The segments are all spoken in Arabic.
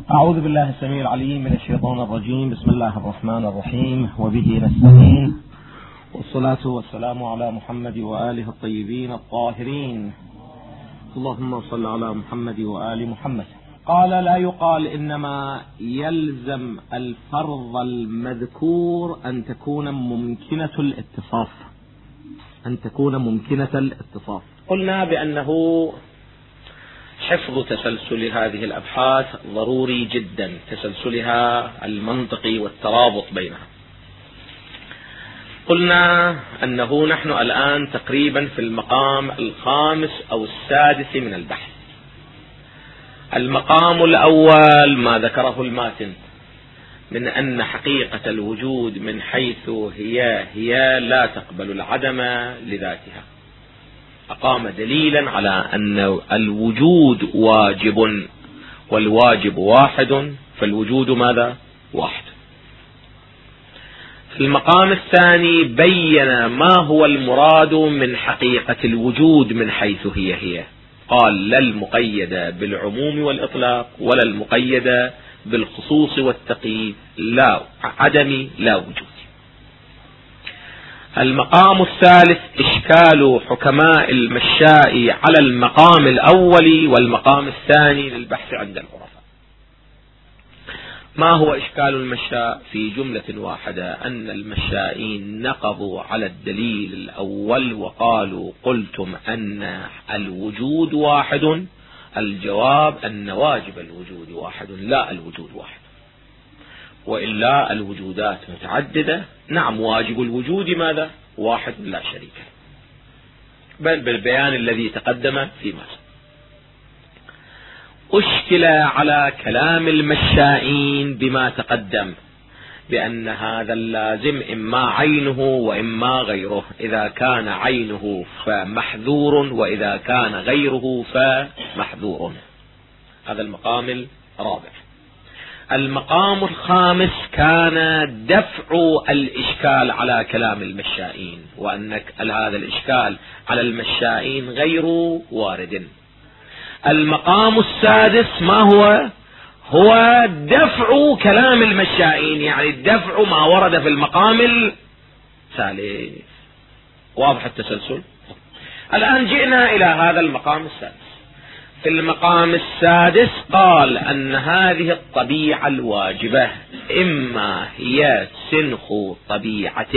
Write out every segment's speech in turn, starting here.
أعوذ بالله السميع العليم من الشيطان الرجيم. بسم الله الرحمن الرحيم، وبه نستعين، والصلاة والسلام على محمد وآله الطيبين الطاهرين. اللهم صل على محمد وآل محمد. قال: لا يقال إنما يلزم الفرض المذكور أن تكون ممكنة الاتصاف. قلنا بأنه حفظ تسلسل هذه الأبحاث ضروري جدا، تسلسلها المنطقي والترابط بينها. قلنا أنه نحن الآن تقريبا في المقام الخامس أو السادس من البحث. المقام الأول ما ذكره الماتن من أن حقيقة الوجود من حيث هي لا تقبل العدم لذاتها، أقام دليلا على أن الوجود واجب، والواجب واحد، فالوجود ماذا؟ واحد. في المقام الثاني بين ما هو المراد من حقيقة الوجود من حيث هي. قال: لا المقيدة بالعموم والإطلاق، ولا المقيدة بالخصوص والتقييد، لا عدم لا وجود. المقام الثالث إشكال حكماء المشاء على المقام الأول والمقام الثاني للبحث عند العرفاء. ما هو إشكال المشاء؟ في جملة واحدة أن المشائين نقضوا على الدليل الأول وقالوا: قلتم أن الوجود واحد، الجواب أن واجب الوجود واحد، لا الوجود واحد، وإلا الوجودات متعددة. نعم، واجب الوجود ماذا؟ واحد لا شريك له، بل بالبيان الذي تقدم فيما سبق. أشكل على كلام المشائين بما تقدم بأن هذا اللازم إما عينه وإما غيره، إذا كان عينه فمحذور، وإذا كان غيره فمحذور. هذا المقام الرابع. المقام الخامس كان دفع الإشكال على كلام المشائين، وأن هذا الإشكال على المشائين غير وارد. المقام السادس ما هو دفع كلام المشائين، يعني دفع ما ورد في المقام الثالث. واضح التسلسل؟ الآن جئنا إلى هذا المقام السادس. في المقام السادس قال أن هذه الطبيعة الواجبة إما هي سنخ طبيعة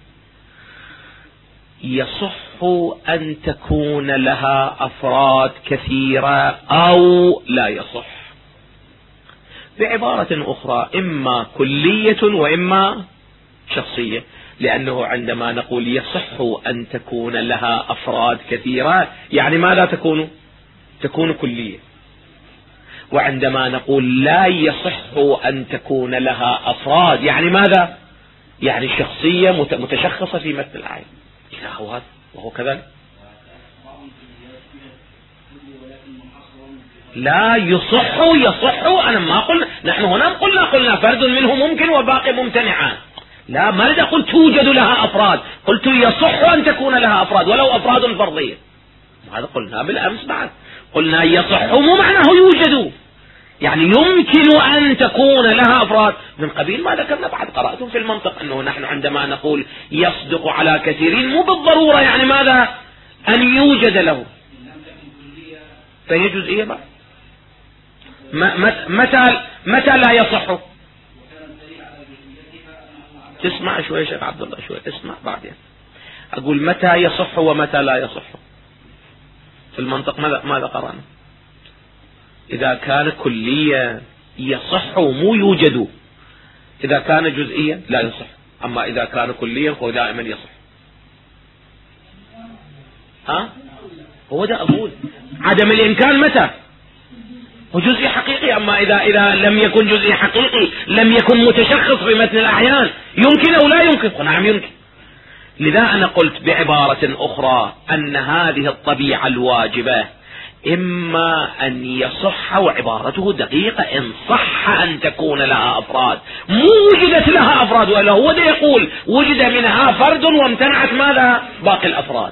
يصح أن تكون لها أفراد كثيرة أو لا يصح. بعبارة أخرى، إما كلية وإما شخصية، لأنه عندما نقول يصح أن تكون لها أفراد كثيرة يعني ماذا تكون كلية. وعندما نقول لا يصح أن تكون لها أفراد يعني ماذا؟ يعني شخصية متشخصة في مثل العين. وهو كذلك لا يصح. أنا ما قلنا، نحن هنا قلنا فرد منه ممكن وباقي ممتنعان. لا، ما لدي قلت توجد لها أفراد، قلت يصح أن تكون لها أفراد ولو أفراد فرضية. هذا قلنا بالأمس بعد، قلنا يصح مو معناه يوجد، يعني يمكن أن تكون لها أفراد من قبيل ما ذكرنا بعد. قرأتم في المنطق أنه نحن عندما نقول يصدق على كثيرين مو بالضرورة يعني ماذا؟ أن يوجد له، فهي جزئية بعد. متى لا يصح؟ تسمع شوي شيخ عبد الله، شوي اسمع بعدين. أقول متى يصح ومتى لا يصح. في المنطق ماذا قرأنا؟ إذا كان كلية يصح مو يوجد، إذا كان جزئيا لا يصح، أما إذا كان كليا فهو دائما يصح. هو ده أقول عدم الإمكان متى؟ وجزئي حقيقي. أما إذا لم يكن جزئي حقيقي لم يكن متشخص في متن الأحيان، يمكن أو لا يمكن؟ نعم يمكن. لذا أنا قلت بعبارة أخرى أن هذه الطبيعة الواجبة إما أن يصح، وعبارته دقيقة، إن صح أن تكون لها أفراد، مو وجدت لها أفراد، ولا هو ده يقول وجد منها فرد وامتنعت ماذا؟ باقي الأفراد.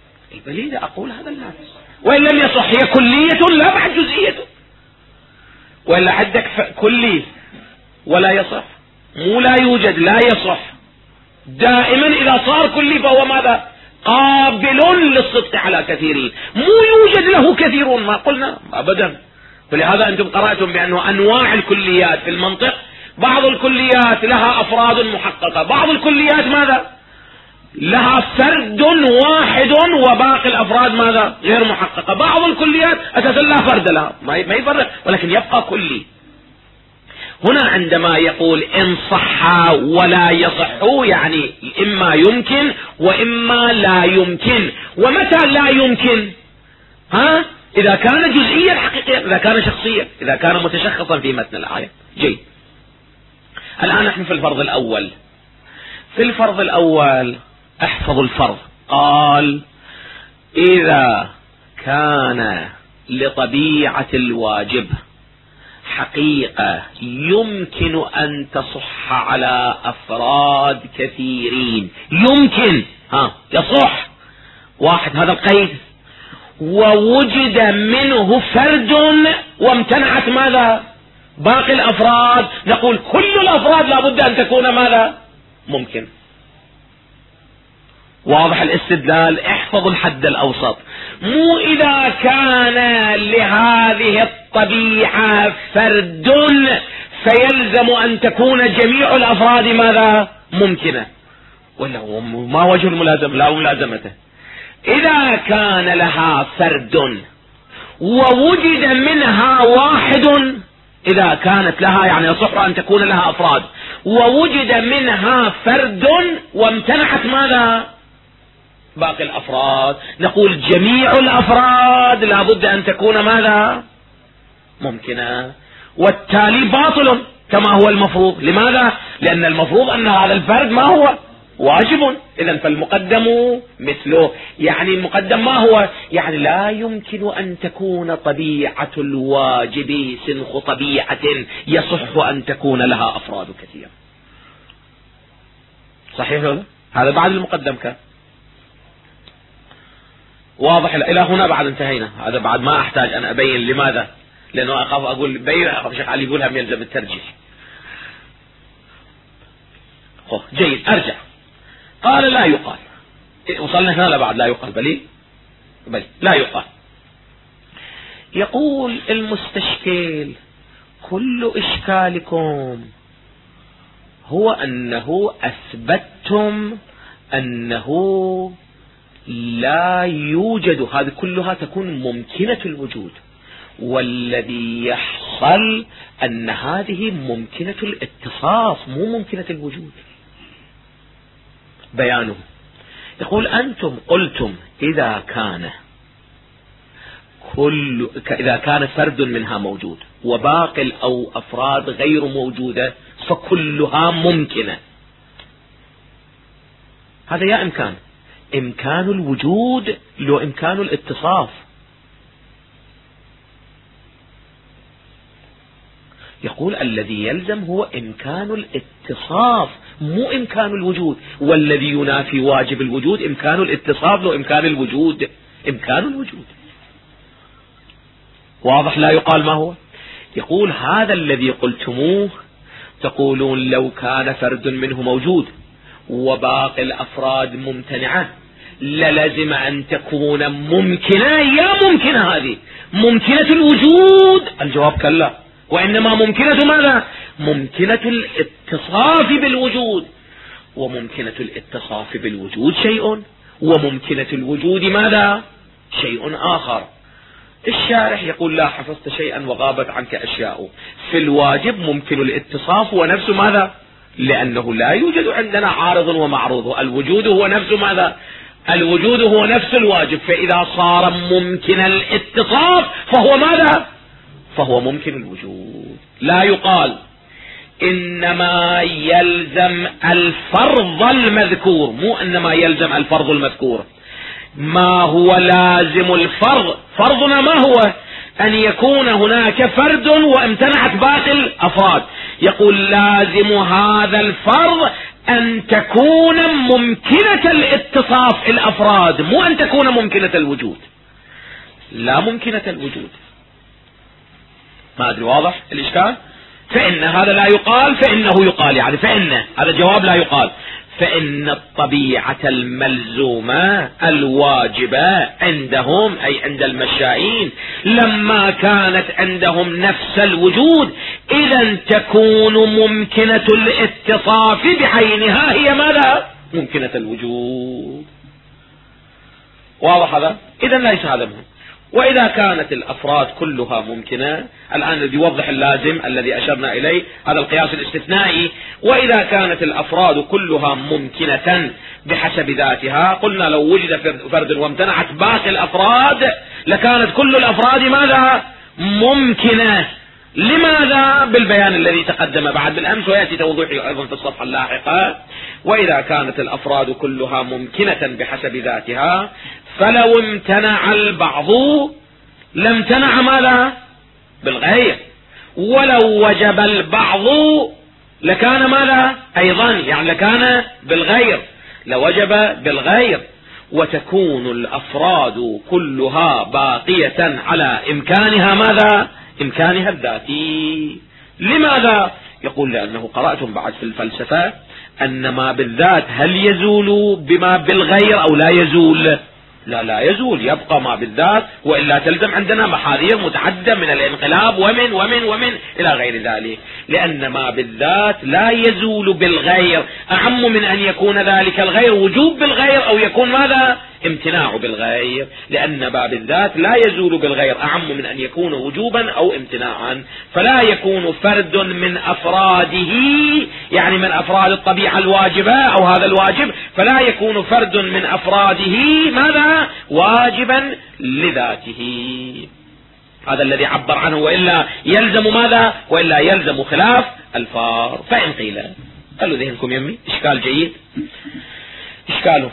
البليدة أقول هذا الناس، وإن لم يصح هي كلية لا بعد جزئية. ولا عندك كلي ولا يصح؟ مو لا يوجد، لا يصح. دائما إذا صار كلي فهو ماذا؟ قابل للصدق على كثيرين. مو يوجد له كثيرون، ما قلنا أبدا. فلهذا أنتم قرأتم بأنه أنواع الكليات في المنطق، بعض الكليات لها أفراد محققة، بعض الكليات ماذا؟ لها فرد واحد وباقي الأفراد ماذا؟ غير محققة. بعض الكليات أساسا لا فرد لها، ما يفرق، ولكن يبقى كلي. هنا عندما يقول إن صح ولا يصح، يعني إما يمكن وإما لا يمكن. ومتى لا يمكن؟ إذا كان جزئيا حقيقيا، إذا كان شخصيا، إذا كان متشخصا في متن الآية. جيد. الآن نحن في الفرض الأول. في الفرض الأول احفظوا الفرض. قال إذا كان لطبيعة الواجب حقيقة يمكن أن تصح على أفراد كثيرين، يمكن يصح واحد، هذا القيد، ووجد منه فرد وامتنعت ماذا؟ باقي الأفراد، نقول كل الأفراد لابد أن تكون ماذا؟ ممكن. واضح الاستدلال؟ احفظوا الحد الأوسط. مو إذا كان لهذه الطبيعة فرد فيلزم أن تكون جميع الأفراد ماذا؟ ممكنة، ولا ما وجه الملازمة؟ لا ملازمته. إذا كان لها فرد ووجد منها واحد، إذا كانت لها يعني يصح أن تكون لها أفراد، ووجد منها فرد وامتنعت ماذا؟ باقي الأفراد، نقول جميع الأفراد لابد أن تكون ماذا؟ ممكنة، والتالي باطل كما هو المفروض. لماذا؟ لأن المفروض أن هذا الفرد ما هو؟ واجب. إذن فالمقدم مثله، يعني المقدم ما هو؟ يعني لا يمكن أن تكون طبيعة الواجب سنخ طبيعة يصح أن تكون لها أفراد كثيرة. صحيح؟ هذا بعد المقدم كان واضح. إلى هنا بعد انتهينا. هذا بعد ما أحتاج أن أبين لماذا، لأنه أخاف أقول بين، أخاف شيخ علي يقولها يلزم الترجيح. جيد، أرجع. قال لا يقال. وصلنا هنا لبعد لا يقال، بلي لا يقال. يقول المستشكل كل إشكالكم هو أنه أثبتتم أنه لا يوجد، هذه كلها تكون ممكنة الوجود، والذي يحصل أن هذه ممكنة الاتصاف مو ممكنة الوجود. بيانه يقول أنتم قلتم إذا كان فرد منها موجود وباقي أو أفراد غير موجودة فكلها ممكنة. هذا يا إمكان الوجود لو إمكان الاتصاف. يقول الذي يلزم هو إمكان الاتصاف مو إمكان الوجود، والذي ينافي واجب الوجود إمكان الاتصاف لو إمكان الوجود. إمكان الوجود واضح. لا يقال ما هو. يقول هذا الذي قلتموه، تقولون لو كان فرد منه موجود وباقي الأفراد ممتنعة للزم أن تكون ممكنة. يا ممكنة هذه ممكنة الوجود؟ الجواب كلا، وإنما ممكنة ماذا؟ ممكنة الاتصاف بالوجود. وممكنة الاتصاف بالوجود شيء، وممكنة الوجود ماذا؟ شيء آخر. الشارح يقول لا حفظت شيئا وغابت عنك أشياء. في الواجب ممكن الاتصاف هو نفس ماذا؟ لأنه لا يوجد عندنا عارض ومعروض، الوجود هو نفس ماذا؟ الوجود هو نفس الواجب. فإذا صار ممكن الاتصاف فهو ماذا؟ فهو ممكن الوجود. لا يقال إنما يلزم الفرض المذكور، مو إنما يلزم الفرض المذكور. ما هو لازم الفرض؟ فرضنا ما هو؟ أن يكون هناك فرد وامتنعت باقي الأفراد. يقول لازم هذا الفرض أن تكون ممكنة الاتصاف الأفراد، مو أن تكون ممكنة الوجود. لا ممكنة الوجود. ما أدري واضح الإشكال؟ فإن هذا لا يقال، فإنه يقال، يعني فإن هذا جواب لا يقال. فإن الطبيعة الملزومة الواجبة عندهم أي عند المشائين لما كانت عندهم نفس الوجود إذا تكون ممكنة الاتصاف بعينها هي ماذا؟ ممكنة الوجود. واضح هذا؟ إذا ليس هذا مهم. وإذا كانت الأفراد كلها ممكنة، الآن الذي يوضح اللازم الذي أشرنا إليه هذا القياس الاستثنائي، وإذا كانت الأفراد كلها ممكنة بحسب ذاتها، قلنا لو وجد فرد وامتنعت باقي الأفراد لكانت كل الأفراد ماذا؟ ممكنة. لماذا؟ بالبيان الذي تقدم بعد بالأمس ويأتي توضيحه أيضا في الصفحة اللاحقة. وإذا كانت الأفراد كلها ممكنة بحسب ذاتها فلو امتنع البعض لامتنع ماذا؟ بالغير، ولو وجب البعض لكان ماذا؟ أيضا يعني لكان بالغير، لوجب بالغير، وتكون الأفراد كلها باقية على إمكانها ماذا؟ إمكانها الذاتي. لماذا؟ يقول لأنه قرأتم بعد في الفلسفة أن ما بالذات هل يزول بما بالغير أو لا يزول؟ لا يزول، يبقى ما بالذات، وإلا تلزم عندنا محاذير متعددة من الانقلاب ومن إلى غير ذلك، لأن ما بالذات لا يزول بالغير، أعم من أن يكون ذلك الغير وجوب بالغير أو يكون ماذا؟ امتناع بالغير، لأن ما بالذات لا يزول بالغير أعم من أن يكون وجوبا أو امتناعا، فلا يكون فرد من أفراده يعني من أفراد الطبيعة الواجبة أو هذا الواجب، فلا يكون فرد من أفراده ماذا؟ واجبا لذاته. هذا الذي عبر عنه، وإلا يلزم ماذا؟ وإلا يلزم خلاف الفار. فإن قيل قالوا ذهنكم يمي إشكال جيد. إشكاله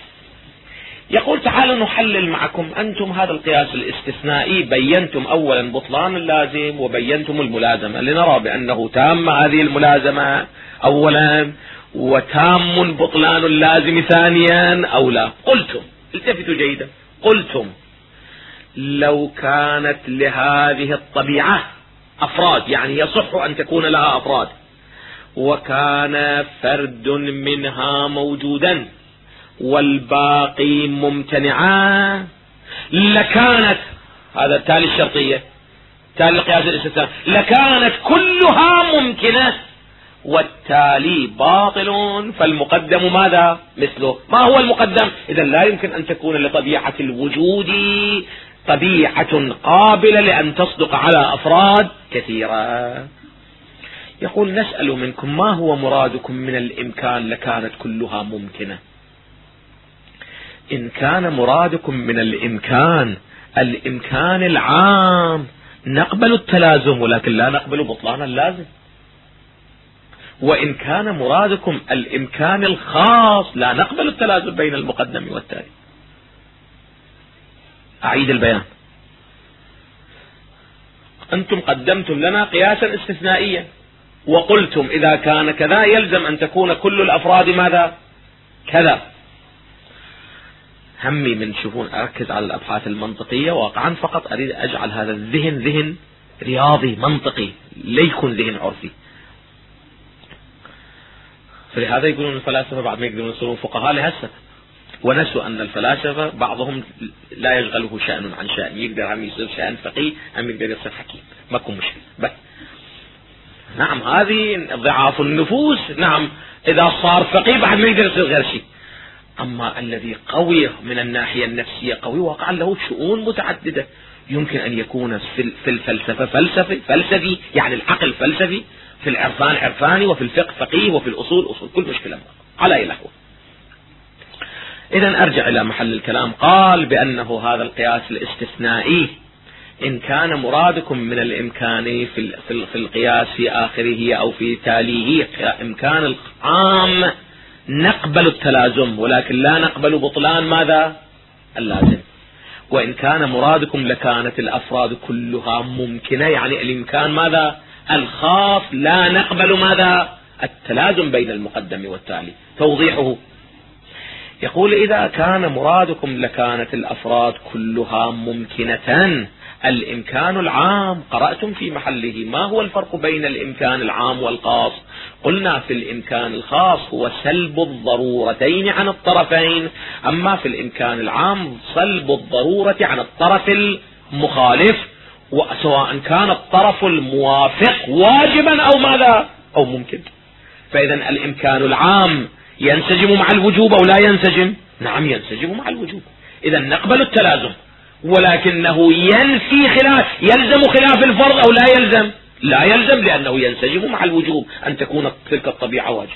يقول تعالوا نحلل معكم أنتم هذا القياس الاستثنائي، بينتم أولا بطلان اللازم وبينتم الملازمة، لنرى بأنه تام هذه الملازمة أولا وتام بطلان اللازم ثانيا أو لا. قلتم، التفتوا جيدا، قلتم لو كانت لهذه الطبيعة أفراد، يعني يصح أن تكون لها أفراد، وكان فرد منها موجودا والباقي ممتنعا، لكانت، هذا تالي الشرطية تالي القياس الاستثنائي، لكانت كلها ممكنة والتالي باطل، فالمقدم ماذا؟ مثله. ما هو المقدم؟ إذا لا يمكن أن تكون لطبيعة الوجود طبيعة قابلة لأن تصدق على أفراد كثيرة. يقول نسأل منكم ما هو مرادكم من الإمكان لكانت كلها ممكنة؟ إن كان مرادكم من الإمكان الإمكان العام نقبل التلازم ولكن لا نقبل بطلان اللازم، وإن كان مرادكم الإمكان الخاص لا نقبل التلازم بين المقدم والتالي. أعيد البيان. أنتم قدمتم لنا قياسا استثنائيا وقلتم إذا كان كذا يلزم أن تكون كل الأفراد ماذا؟ كذا. همي من شوفون أركز على الأبحاث المنطقية واقعا، فقط أريد أجعل هذا الذهن ذهن رياضي منطقي، لا يكون ذهن عرفي. فلهذا يقولون الفلاسفة بعد ما يقدرون يصيرون فقهاء لهالسبب، ونسوا أن الفلاسفة بعضهم لا يشغله شأن عن شأن، يقدر هم يصير شأن فقيه هم يقدر يصير حكيم، ما يكون مشكلة. بس نعم هذه ضعاف النفوس، نعم إذا صار فقيه بعد ما يقدر يصير غير شيء. أما الذي قوي من الناحية النفسية قوي واقعا له شؤون متعددة، يمكن أن يكون في الفلسفة فلسفي يعني العقل فلسفي، في العرفان عرفاني، وفي الفقه فقيه، وفي الأصول أصول، كل مشكلة على أي نحو. إذن أرجع إلى محل الكلام. قال بأنه هذا القياس الاستثنائي إن كان مرادكم من الإمكان في القياس في آخره أو في تاليه إمكان العام نقبل التلازم ولكن لا نقبل بطلان ماذا؟ اللازم. وإن كان مرادكم لكانت الأفراد كلها ممكنة، يعني الإمكان ماذا؟ الخاص، لا نقبل ماذا؟ التلازم بين المقدم والتالي. توضيحه يقول إذا كان مرادكم لكانت الأفراد كلها ممكنة الإمكان العام قرأتم في محله ما هو الفرق بين الإمكان العام والخاص؟ قلنا في الإمكان الخاص هو سلب الضرورتين عن الطرفين، أما في الإمكان العام سلب الضرورة عن الطرف المخالف، وسواء كان الطرف الموافق واجبا أو ماذا أو ممكن. فإذا الإمكان العام ينسجم مع الوجوب أو لا ينسجم؟ نعم ينسجم مع الوجوب. إذا نقبل التلازم، ولكنه ينفي يلزم خلاف الفرض أو لا يلزم؟ لا يلزم، لأنه ينسجم مع الوجوب أن تكون تلك الطبيعة واجب.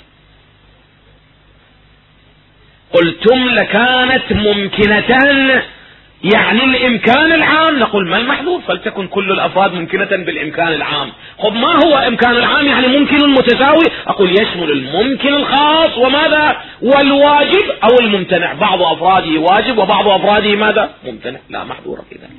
قلتم لكانت ممكنة، يعني الإمكان العام. نقول ما المحذور؟ فلتكن كل الأفراد ممكنة بالإمكان العام. خب ما هو إمكان العام؟ يعني ممكن متساوي. أقول يشمل الممكن الخاص وماذا والواجب أو الممتنع، بعض أفراده واجب وبعض أفراده ماذا ممتنع، لا محذور في ذلك.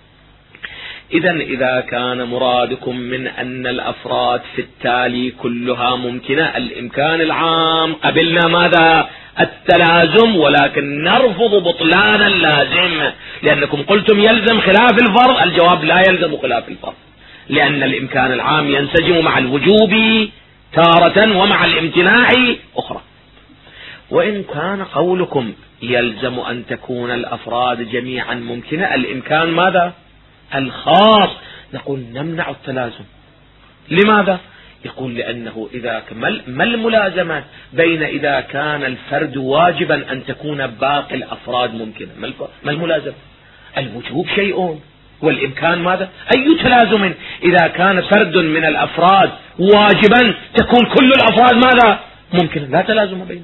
إذا كان مرادكم من أن الأفراد في التالي كلها ممكنة، الإمكان العام قبلنا ماذا التلازم، ولكن نرفض بطلان اللازم، لأنكم قلتم يلزم خلاف الفرض. الجواب لا يلزم خلاف الفرض، لأن الإمكان العام ينسجم مع الوجوب تارة ومع الامتناع أخرى. وإن كان قولكم يلزم أن تكون الأفراد جميعا ممكنة، الإمكان ماذا الخاص، نقول نمنع التلازم. لماذا؟ يقول لأنه إذا ما الملازمة بين إذا كان الفرد واجبا أن تكون باقي الأفراد ممكنة؟ ما الملازمة؟ الوجوب شيء والإمكان ماذا؟ أي تلازم؟ إذا كان فرد من الأفراد واجبا تكون كل الأفراد ماذا ممكنة؟ لا تلازم بينهم.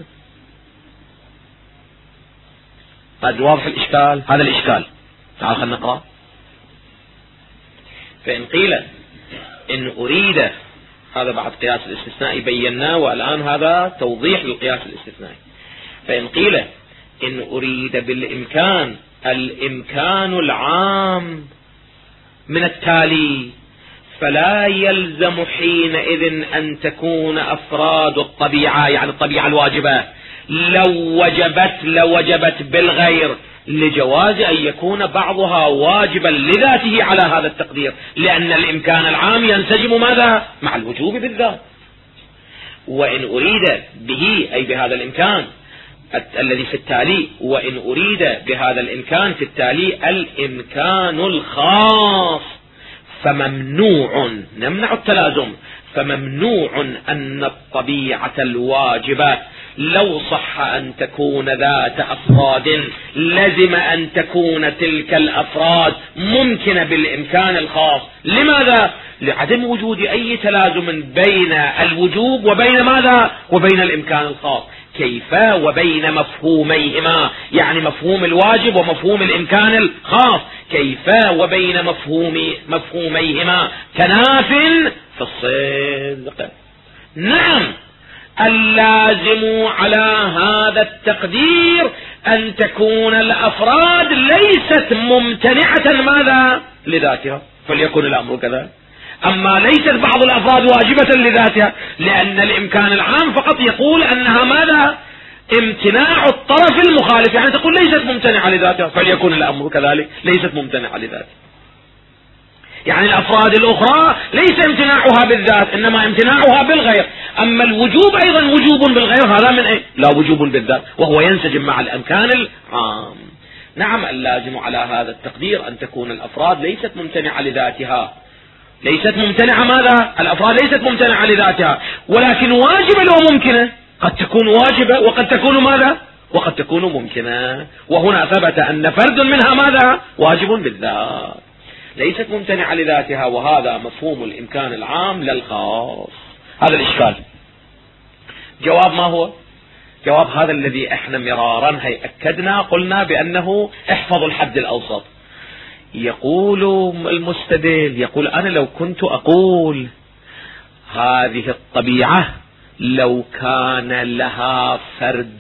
هذا واضح الإشكال. هذا الإشكال. تعال خلنا نقرأ. فإن قيل إن أريد، هذا بعد قياس الاستثناء بيناه، والآن هذا توضيح للقياس الاستثنائي. فإن قيل إن أريد بالإمكان الإمكان العام من التالي، فلا يلزم حينئذ أن تكون أفراد الطبيعة، يعني الطبيعة الواجبة، لوجبت بالغير، لجواز أن يكون بعضها واجبا لذاته على هذا التقدير، لأن الإمكان العام ينسجم ماذا مع الوجوب بالذات. وإن أريد به أي بهذا الإمكان الذي في التالي، وإن أريد بهذا الإمكان في التالي الإمكان الخاص، فممنوع، نمنع التلازم، فممنوع أن الطبيعة الواجبة لو صح أن تكون ذات أفراد لزم أن تكون تلك الأفراد ممكنة بالإمكان الخاص. لماذا؟ لعدم وجود أي تلازم بين الوجوب وبين ماذا وبين الإمكان الخاص. كيف وبين مفهوميهما، يعني مفهوم الواجب ومفهوم الإمكان الخاص، كيف وبين مفهوميهما تناف في الصدق. نعم، اللازم على هذا التقدير أن تكون الأفراد ليست ممتنعة ماذا لذاتها، فليكن الأمر كذا. أما ليست بعض الأفراد واجبة لذاتها، لأن الإمكان العام فقط يقول أنها ماذا امتناع الطرف المخالف، يعني تقول ليست ممتنعة لذاتها، فليكن الأمر كذلك، ليست ممتنعة لذاتها. يعني الأفراد الأخرى ليس امتناعها بالذات، إنما امتناعها بالغير. أما الوجوب أيضا وجوب بالغير، هذا من أي؟ لا، وجوب بالذات، وهو ينسجم مع الإمكان العام. نعم، اللازم على هذا التقدير أن تكون الأفراد ليست ممتنعة لذاتها، ليست ممتنعة ماذا؟ الأفراد ليست ممتنعة لذاتها، ولكن واجبة لو ممكنة، قد تكون واجبة وقد تكون ماذا؟ وقد تكون ممكنة. وهنا ثبت أن فرد منها ماذا؟ واجب بالذات، ليست ممتنعة لذاتها، وهذا مفهوم الإمكان العام للخاص. هذا الإشكال. جواب ما هو؟ جواب هذا الذي احنا مرارا أكدنا، قلنا بأنه احفظوا الحد الأوسط. يقول المستدل، يقول أنا لو كنت أقول هذه الطبيعة لو كان لها فرد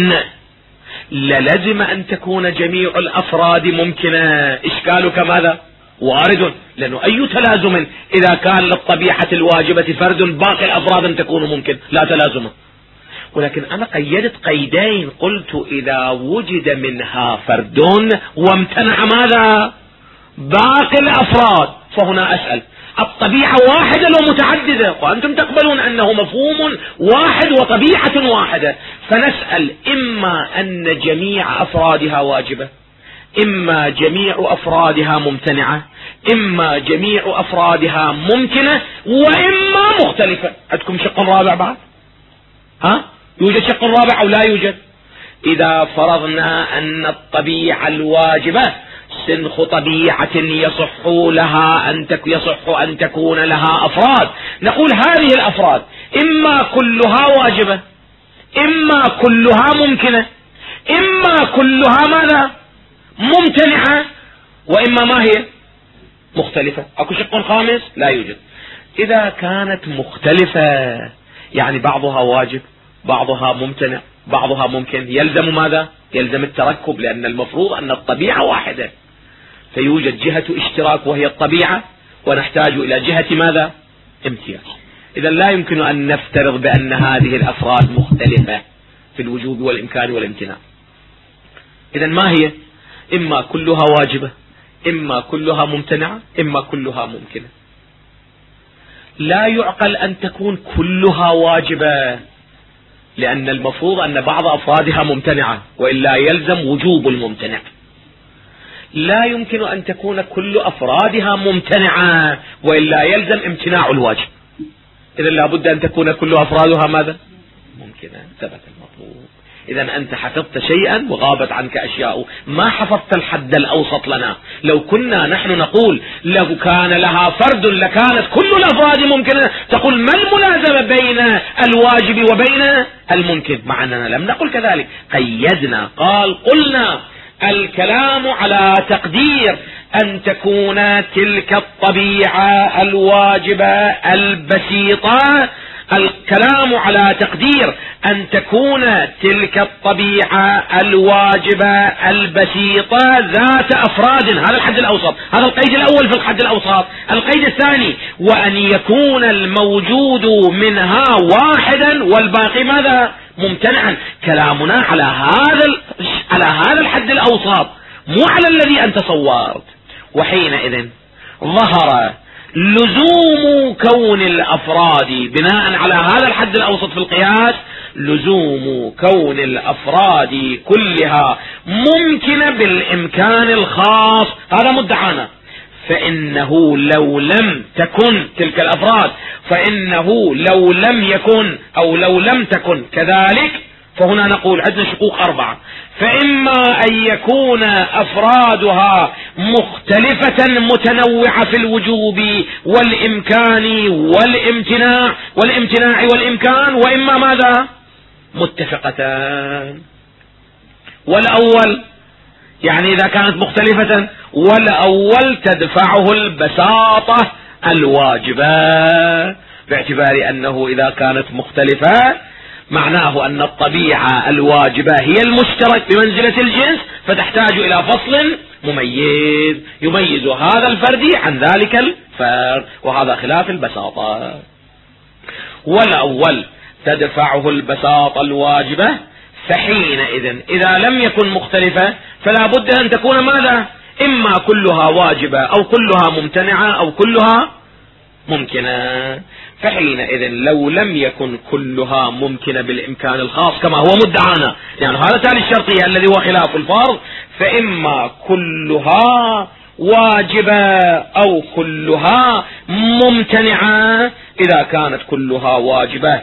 للزم أن تكون جميع الأفراد ممكنة. إشكالك ماذا؟ وارد، لأنه أي تلازم إذا كان للطبيعة الواجبة فرد باقي الأفراد أن تكون ممكن، لا تلازم. ولكن أنا قيدت قيدين، قلت إذا وجد منها فرد وامتنع ماذا باقي الأفراد. فهنا أسأل الطبيعة واحدة لو متعددة؟ وأنتم تقبلون أنه مفهوم واحد وطبيعة واحدة. فنسأل إما أن جميع أفرادها واجبة، إما جميع أفرادها ممتنعة، إما جميع أفرادها ممكنة، وإما مختلفة. عندكم شق رابع بعد؟ يوجد شق رابع أو لا يوجد؟ إذا فرضنا أن الطبيعة الواجبة سنخ طبيعة يصح أن تكون لها أفراد، نقول هذه الأفراد إما كلها واجبة، إما كلها ممكنة، إما كلها ماذا؟ ممتنعة، وإما ما هي؟ مختلفة. أكو شق خامس؟ لا يوجد. إذا كانت مختلفة يعني بعضها واجب، بعضها ممتنع، بعضها ممكن، يلزم ماذا؟ يلزم التركب، لأن المفروض أن الطبيعة واحدة، فيوجد جهة اشتراك وهي الطبيعة، ونحتاج إلى جهة ماذا؟ امتياز. إذا لا يمكن أن نفترض بأن هذه الأفراد مختلفة في الوجوب والإمكان والامتناع. إذا ما هي؟ إما كلها واجبة، إما كلها ممتنعة، إما كلها ممكنة. لا يعقل أن تكون كلها واجبة، لأن المفروض أن بعض أفرادها ممتنعة، وإلا يلزم وجوب الممتنع. لا يمكن أن تكون كل أفرادها ممتنعة، وإلا يلزم امتناع الواجب. إذا لابد أن تكون كل أفرادها ماذا؟ ممكنة. ثبت المطلوب. إذا أنت حفظت شيئا وغابت عنك أشياء، ما حفظت الحد الأوسط لنا. لو كنا نحن نقول لو كان لها فرد لكانت كل الأفراد ممكنة، تقول ما الملازمة بين الواجب وبين الممكن؟ مع أننا لم نقل كذلك، قيدنا. قلنا الكلام على تقدير أن تكون تلك الطبيعة الواجبة البسيطة، الكلام على تقدير أن تكون تلك الطبيعة الواجبة البسيطة ذات أفراد. هذا الحد الأوسط، هذا القيد الأول في الحد الأوسط. القيد الثاني: وأن يكون الموجود منها واحدا والباقي ماذا؟ ممتنعا. كلامنا على هذا الحد الأوسط، مو على الذي أنت صورت. وحينئذ ظهر لزوم كون الأفراد بناء على هذا الحد الأوسط في القياس، لزوم كون الأفراد كلها ممكنة بالإمكان الخاص. هذا مدعانا. فإنه لو لم تكن تلك الأفراد، فإنه لو لم يكن أو لو لم تكن كذلك، فهنا نقول عندنا شقوق 4. فإما أن يكون أفرادها مختلفة متنوعة في الوجوب والإمكان والامتناع والإمكان، وإما ماذا؟ متفقتان. والأول يعني إذا كانت مختلفة، والأول تدفعه البساطة الواجبة، باعتبار أنه إذا كانت مختلفة معناه أن الطبيعة الواجبة هي المشترك بمنزلة الجنس، فتحتاج إلى فصل مميز يميز هذا الفرد عن ذلك الفرد، وهذا خلاف البساطة. والأول تدفعه البساطة الواجبة، فحينئذ إذا لم يكن مختلفة فلا بد أن تكون ماذا؟ إما كلها واجبة أو كلها ممتنعة أو كلها ممكنة. فحينئذ لو لم يكن كلها ممكنة بالإمكان الخاص كما هو مدعانا، يعني هذا تالي الشرطية الذي هو خلاف الفرض، فإما كلها واجبة أو كلها ممتنعة. إذا كانت كلها واجبة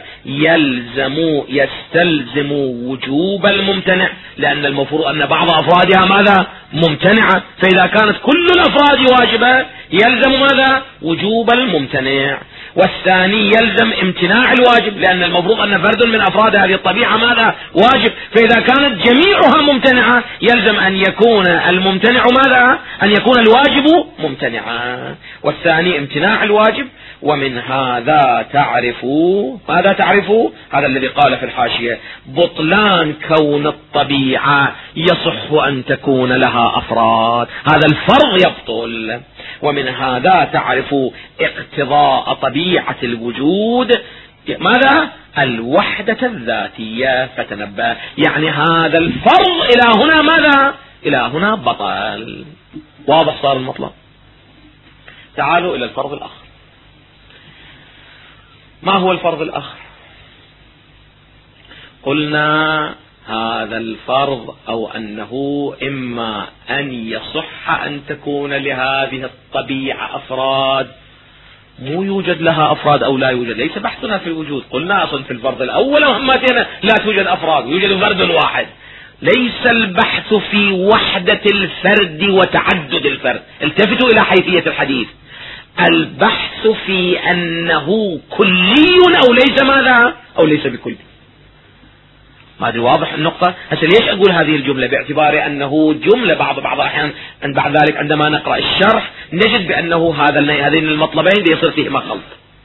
يستلزم وجوب الممتنع، لأن المفروض أن بعض أفرادها ماذا؟ ممتنعة. فإذا كانت كل الأفراد واجبة يلزم ماذا؟ وجوب الممتنع. والثاني يلزم امتناع الواجب، لأن المفروض أن فرد من أفراد هذه الطبيعة ماذا؟ واجب. فإذا كانت جميعها ممتنعة يلزم أن يكون الممتنع ماذا؟ أن يكون الواجب ممتنعا. والثاني امتناع الواجب. ومن هذا تعرفوا ماذا؟ تعرفوا هذا الذي قال في الحاشية: بطلان كون الطبيعة يصح أن تكون لها أفراد، هذا الفرض يبطل. ومن هذا تعرف اقتضاء طبيعة الوجود ماذا؟ الوحدة الذاتية. فتنبه، يعني هذا الفرض إلى هنا ماذا؟ إلى هنا بطل. واضح صار المطلب؟ تعالوا إلى الفرض الآخر. ما هو الفرض الآخر؟ قلنا هذا الفرض أو أنه إما أن يصح أن تكون لهذه الطبيعة أفراد، مو يوجد لها أفراد أو لا يوجد، ليس بحثنا في الوجود. قلنا أصلا في الفرض الأول وهمتنا لا توجد أفراد، يوجد فرد واحد. ليس البحث في وحدة الفرد وتعدد الفرد، التفتوا إلى حيثية الحديث. البحث في أنه كلي أو ليس ماذا أو ليس بكلي. ما ادري واضح النقطة؟ هسه ليش أقول هذه الجملة؟ باعتبار أنه جملة بعض الأحيان بعد ذلك عندما نقرأ الشرح نجد بأنه هذين المطلبين بيصير فيهما خلط.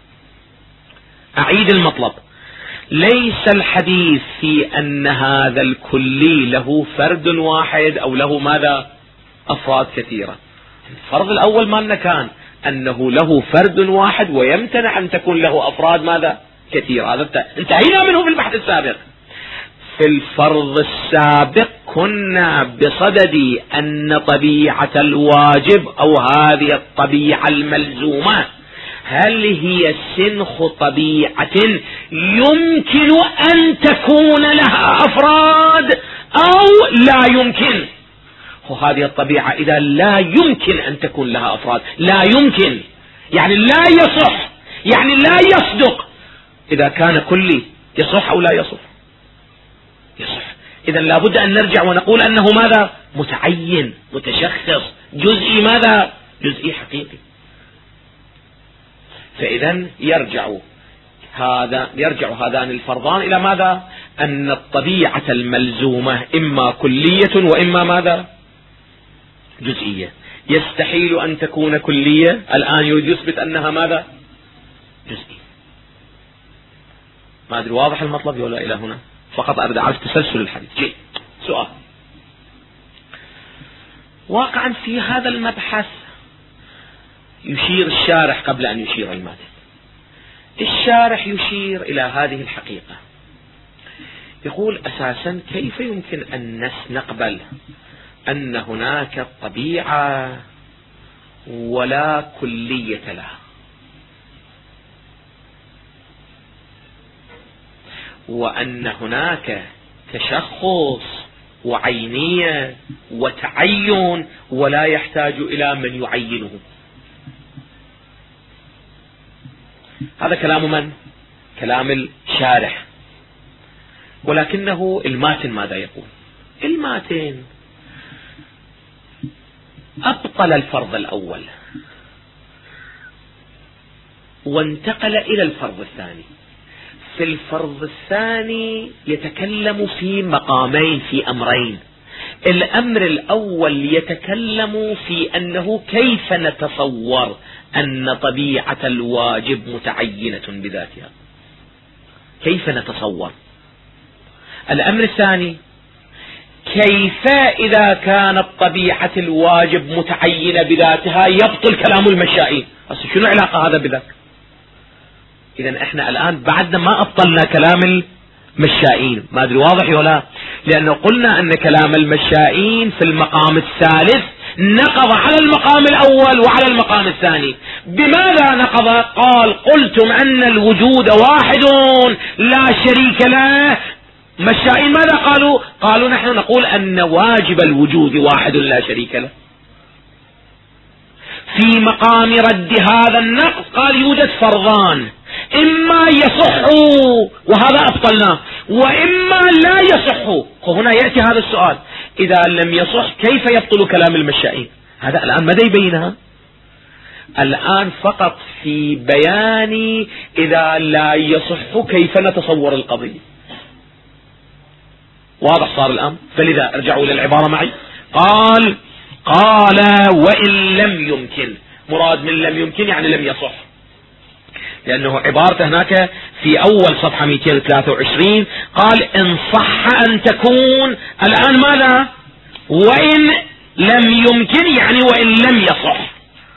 أعيد المطلب: ليس الحديث في أن هذا الكلي له فرد واحد أو له ماذا أفراد كثيرة. الفرض الأول مالنا كان أنه له فرد واحد ويمتنع أن تكون له أفراد ماذا كثيرة. هذا انتهينا منه في البحث السابق. في الفرض السابق كنا بصدد أن طبيعة الواجب أو هذه الطبيعة الملزومة هل هي سنخ طبيعة يمكن أن تكون لها أفراد أو لا يمكن. وهذه الطبيعة إذا لا يمكن أن تكون لها أفراد، لا يمكن يعني لا يصح، يعني لا يصدق. إذا كان كلي يصح أو لا يصح؟ يصح. إذا لابد أن نرجع ونقول أنه ماذا متعين متشخص جزئي ماذا جزئي حقيقي. فإذا يرجع هذان الفرضان إلى ماذا؟ أن الطبيعة الملزومة إما كلية وإما ماذا جزئية. يستحيل أن تكون كلية، الآن يريد يثبت أنها ماذا جزئية. ما أدري واضح المطلب ولا إلى هنا؟ فقط أريد أعرف تسلسل الحديث. جيد. سؤال: واقعا في هذا المبحث يشير الشارح قبل أن يشير الماتن. الشارح يشير إلى هذه الحقيقة، يقول أساسا كيف يمكن أن نقبل أن هناك طبيعة ولا كلية لها، وأن هناك تشخص وعينية وتعين ولا يحتاج إلى من يعينه. هذا كلام من؟ كلام الشارح. ولكنه الماتن ماذا يقول؟ الماتن أبطل الفرض الأول وانتقل إلى الفرض الثاني. في الفرض الثاني يتكلم في مقامين، في أمرين. الأمر الأول يتكلم في أنه كيف نتصور أن طبيعة الواجب متعينة بذاتها، كيف نتصور. الأمر الثاني كيف إذا كانت طبيعة الواجب متعينة بذاتها يبطل كلام المشائين. شنو علاقة هذا بذاك؟ إذن احنا الآن بعدنا ما أبطلنا كلام المشائين. ما أدري واضح ولا؟ لأنه قلنا أن كلام المشائين في المقام الثالث نقض على المقام الأول وعلى المقام الثاني. بماذا نقض؟ قال: قلتم أن الوجود واحد لا شريك له. مشائين ماذا قالوا؟ قالوا نحن نقول أن واجب الوجود واحد لا شريك له. في مقام رد هذا النقض قال يوجد فرضان، إما يصح وهذا أبطلناه، وإما لا يصح. وهنا يأتي هذا السؤال: إذا لم يصح كيف يبطل كلام المشائين؟ هذا الآن ماذا يبينها؟ الآن فقط في بيان إذا لا يصح كيف نتصور القضية. واضح صار الآن؟ فلذا ارجعوا للعبارة معي. قال وإن لم يمكن. مراد من لم يمكن يعني لم يصح، لأنه عبارته هناك في أول صفحة 223 قال إن صح أن تكون. الآن ماذا؟ وإن لم يمكن يعني وإن لم يصح.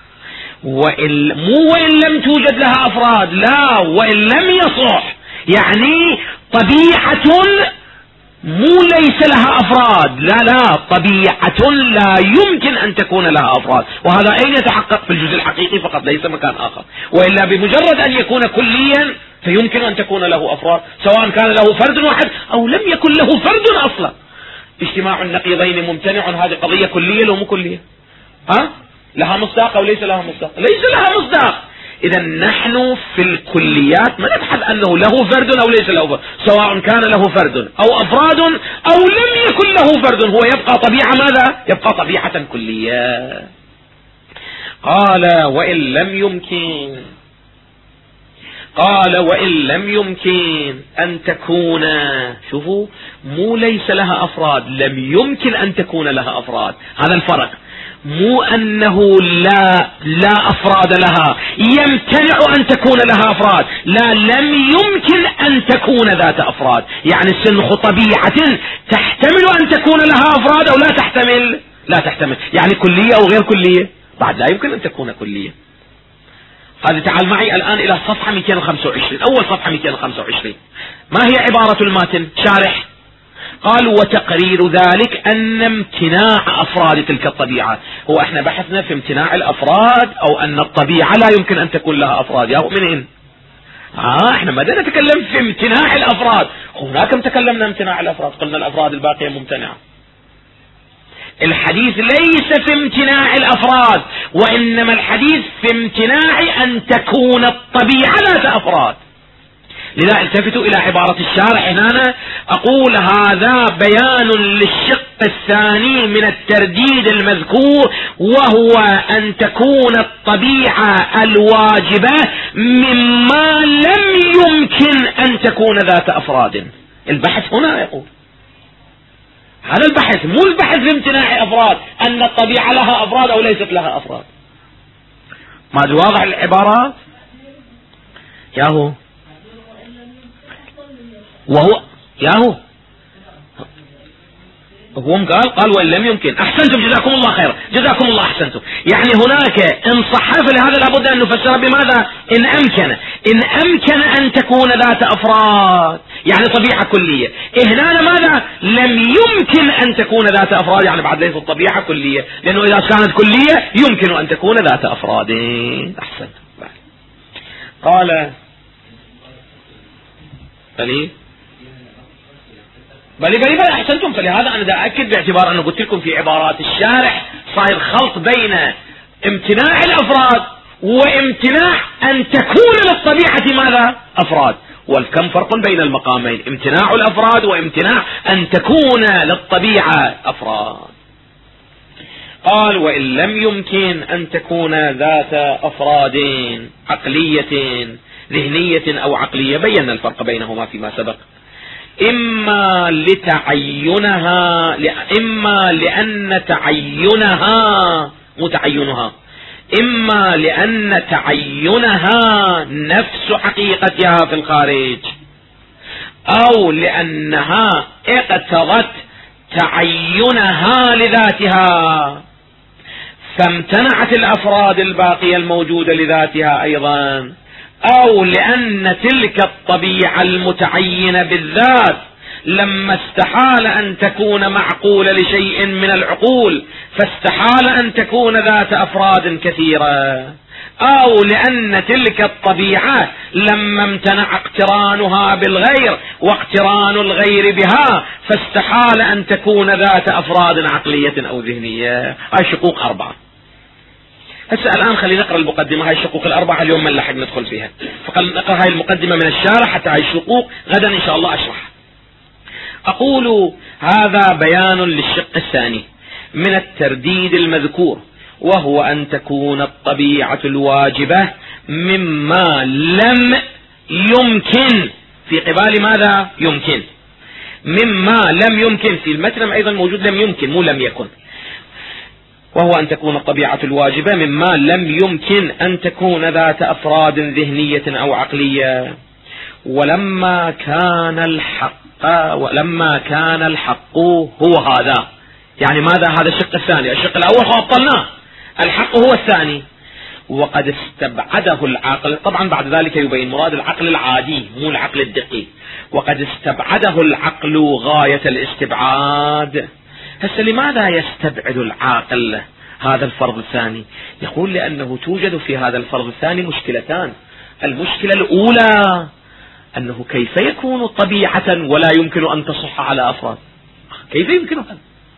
مو وإن لم توجد لها أفراد، لا، وإن لم يصح يعني طبيعة مو ليس لها أفراد، لا، طبيعة لا يمكن أن تكون لها أفراد، وهذا أين يتحقق؟ في الجزء الحقيقي فقط، ليس مكان آخر. وإلا بمجرد أن يكون كليا فيمكن أن تكون له أفراد، سواء كان له فرد واحد أو لم يكن له فرد أصلا. اجتماع النقيضين ممتنع، هذه قضية كلية لو مو كلية؟ لها مصداق أو ليس لها مصداق؟ ليس لها مصداق. إذا نحن في الكليات ما نبحث أنه له فرد أو ليس له فرد، سواء كان له فرد أو أفراد أو لم يكن له فرد، هو يبقى طبيعة ماذا؟ يبقى طبيعة كلية. قال وإن لم يمكن أن تكون، شوفوا، مو ليس لها أفراد، لم يمكن أن تكون لها أفراد، هذا الفرق. مو أنه لا أفراد لها، يمتنع أن تكون لها أفراد، لا، لم يمكن أن تكون ذات أفراد. يعني سنخ طبيعة تحتمل أن تكون لها أفراد أو لا تحتمل، يعني كلية أو غير كلية، بعد لا يمكن أن تكون كلية. هذا تعال معي الآن إلى صفحة 225، أول صفحة 225. ما هي عبارة الماتن؟ شارح قال: وتقرير ذلك أن امتناع أفراد تلك الطبيعة. هو احنا بحثنا في امتناع الأفراد أو أن الطبيعة لا يمكن أن تكون لها أفراد، يا مؤمنين. احنا ما بدنا نتكلم في امتناع الأفراد، هناك تكلمنا امتناع الأفراد، قلنا الأفراد الباقية ممتنعة. الحديث ليس في امتناع الأفراد، وإنما الحديث في امتناع أن تكون الطبيعة ذات أفراد. لذا التفتوا إلى عبارة الشارح هنا، أقول: هذا بيان للشق الثاني من الترديد المذكور، وهو أن تكون الطبيعة الواجبة مما لم يمكن أن تكون ذات أفراد. البحث هنا يقول هذا البحث، مو البحث في امتناع أفراد، أن الطبيعة لها أفراد أو ليست لها أفراد. ما واضح العبارات؟ ياهو وهو هو قال وإن لم يمكن. أحسنتم، جزاكم الله خيرا، جزاكم الله، أحسنتم. يعني هناك إن صح، فلهذا لابد أن نفسر بماذا؟ إن أمكن أن تكون ذات أفراد، يعني طبيعة كلية. هنا ماذا؟ لم يمكن أن تكون ذات أفراد، يعني بعد ليست طبيعة كلية، لأنه إذا كانت كلية يمكن أن تكون ذات أفراد. أحسنتم. قال بل أحسنتم. فلهذا أنا دا أكد، باعتبار أنه قلت لكم في عبارات الشارح صاير خلط بين امتناع الأفراد وامتناع أن تكون للطبيعة ماذا؟ أفراد. وكم فرق بين المقامين؟ امتناع الأفراد وامتناع أن تكون للطبيعة أفراد. قال: وإن لم يمكن أن تكون ذات أفراد عقلية ذهنية أو عقلية، بينا الفرق بينهما فيما سبق. إما لأن تعينها نفس حقيقتها في الخارج، أو لأنها اقتضت تعينها لذاتها فامتنعت الأفراد الباقية الموجودة لذاتها أيضا، أو لأن تلك الطبيعة المتعينة بالذات لما استحال أن تكون معقولة لشيء من العقول فاستحال أن تكون ذات أفراد كثيرة، أو لأن تلك الطبيعة لما امتنع اقترانها بالغير واقتران الغير بها فاستحال أن تكون ذات أفراد عقلية أو ذهنية. هاي شقوق 4. هسه الآن خلينا نقرأ المقدمة. هاي الشقوق 4 اليوم ما نلحق ندخل فيها، فقال نقرأ هاي المقدمة من الشارح حتى هاي الشقوق غدا إن شاء الله أشرح. أقول: هذا بيان للشق الثاني من الترديد المذكور، وهو أن تكون الطبيعة الواجبة مما لم يمكن، في قبال ماذا؟ يمكن. مما لم يمكن، في المتن أيضا موجود لم يمكن مو لم يكن، وهو أن تكون الطبيعة الواجبة مما لم يمكن أن تكون ذات أفراد ذهنية أو عقلية. ولما كان الحق هو هذا، يعني ماذا؟ هذا الشق الثاني. الشق الأول خاطلناه، الحق هو الثاني. وقد استبعده العقل، طبعا بعد ذلك يبين مراد العقل العادي مو العقل الدقيق. وقد استبعده العقل غاية الاستبعاد. هسه لماذا يستبعد العاقل هذا الفرض الثاني؟ يقول لأنه توجد في هذا الفرض الثاني مشكلتان. المشكلة الأولى أنه كيف يكون طبيعة ولا يمكن أن تصح على أفراد؟ كيف يمكن هذا؟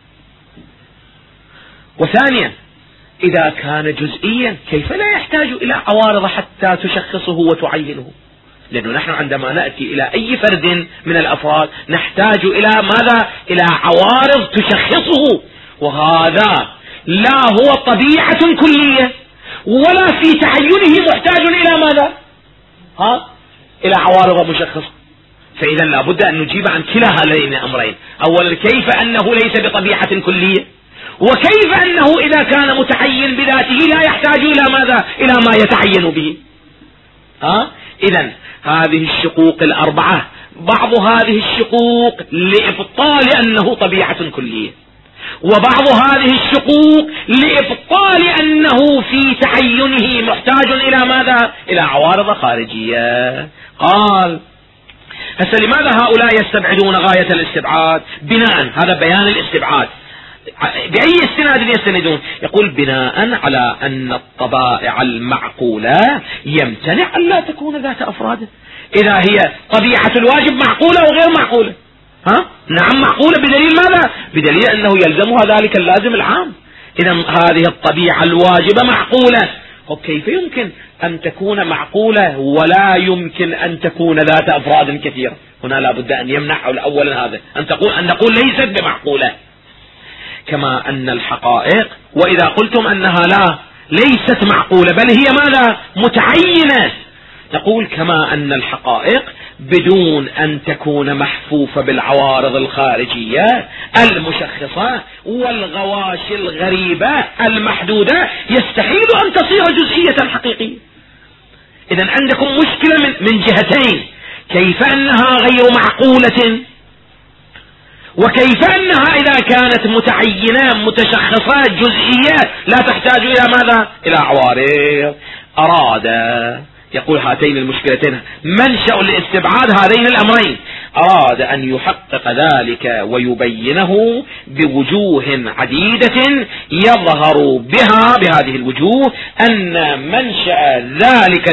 وثانيا إذا كان جزئيا كيف لا يحتاج إلى عوارض حتى تشخصه وتعينه؟ لأنه نحن عندما نأتي إلى أي فرد من الأفراد نحتاج إلى ماذا؟ إلى عوارض تشخصه، وهذا لا هو طبيعة كلية ولا في تعينه محتاج إلى ماذا؟ إلى عوارض مشخصة. فإذا لابد أن نجيب عن كلا هذين الأمرين. أولا كيف أنه ليس بطبيعة كلية، وكيف أنه إذا كان متعين بذاته لا يحتاج إلى ماذا؟ إلى ما يتعين به. إذن هذه الشقوق الأربعة بعض هذه الشقوق لإبطال أنه طبيعة كلية، وبعض هذه الشقوق لإبطال أنه في تعينه محتاج إلى ماذا؟ إلى عوارض خارجية. قال هسه لماذا هؤلاء يستبعدون غاية الاستبعاد؟ بناء هذا بيان الاستبعاد بأي استناد يستندون؟ يقول بناء على أن الطبائع المعقولة يمتنع أن لا تكون ذات أفراد. إذا هي طبيعة الواجب معقولة وغير معقولة، نعم معقولة بدليل ماذا؟ بدليل أنه يلزمها ذلك اللازم العام. إذا هذه الطبيعة الواجبة معقولة، كيف يمكن أن تكون معقولة ولا يمكن أن تكون ذات أفراد كثيرة؟ هنا لا بد أن يمنع أولا هذا أن نقول ليست بمعقولة. كما أن الحقائق وإذا قلتم أنها ليست معقولة بل هي ماذا؟ متعينة. نقول كما أن الحقائق بدون أن تكون محفوفة بالعوارض الخارجية المشخصة والغواشي الغريبة المحدودة يستحيل أن تصير جزئية حقيقية. إذن عندكم مشكلة من جهتين: كيف أنها غير معقولة، وكيف أنها إذا كانت متعينة متشخصة جزئية لا تحتاج إلى ماذا؟ إلى عوارض. أراد يقول هاتين المشكلتين منشأ الاستبعاد هذين الأمرين، أراد أن يحقق ذلك ويبينه بوجوه عديدة يظهر بهذه الوجوه أن منشأ ذلك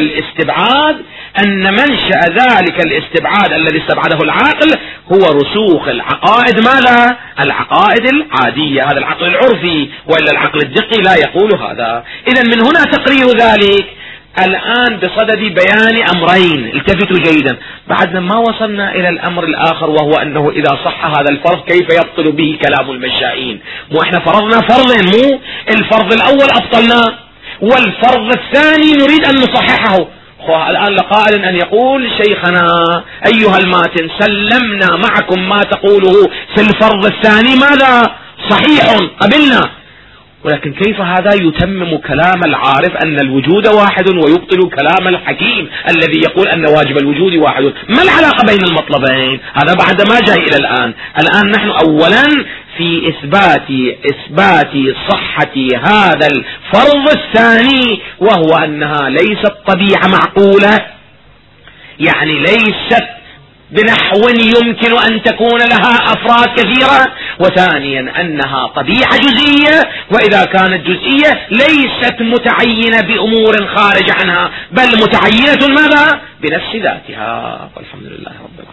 الاستبعاد الذي استبعده العاقل هو رسوخ العقائد ماذا؟ العقائد العادية، هذا العقل العرفي، وإلا العقل الدقي لا يقول هذا. إذن من هنا تقرير ذلك. الآن بصدد بيان أمرين، التفتوا جيدا، بعدنا ما وصلنا إلى الأمر الآخر، وهو أنه إذا صح هذا الفرض كيف يبطل به كلام المشائين. مو إحنا فرضنا فرضين، مو الفرض الأول أبطلناه والفرض الثاني نريد أن نصححه. الآن لقائل أن يقول شيخنا أيها الماتن سلمنا معكم ما تقوله في الفرض الثاني ماذا؟ صحيح، قبلنا، ولكن كيف هذا يتمم كلام العارف أن الوجود واحد ويبطل كلام الحكيم الذي يقول أن واجب الوجود واحد؟ ما العلاقة بين المطلبين؟ هذا بعد ما جاء إلى الآن نحن أولا في إثبات صحة هذا الفرض الثاني، وهو أنها ليست طبيعة معقولة، يعني ليست بنحو يمكن أن تكون لها أفراد كثيرة، وثانيا أنها طبيعة جزئية، وإذا كانت جزئية ليست متعينة بأمور خارج عنها بل متعينة ماذا؟ بنفس ذاتها. والحمد لله رب العالمين.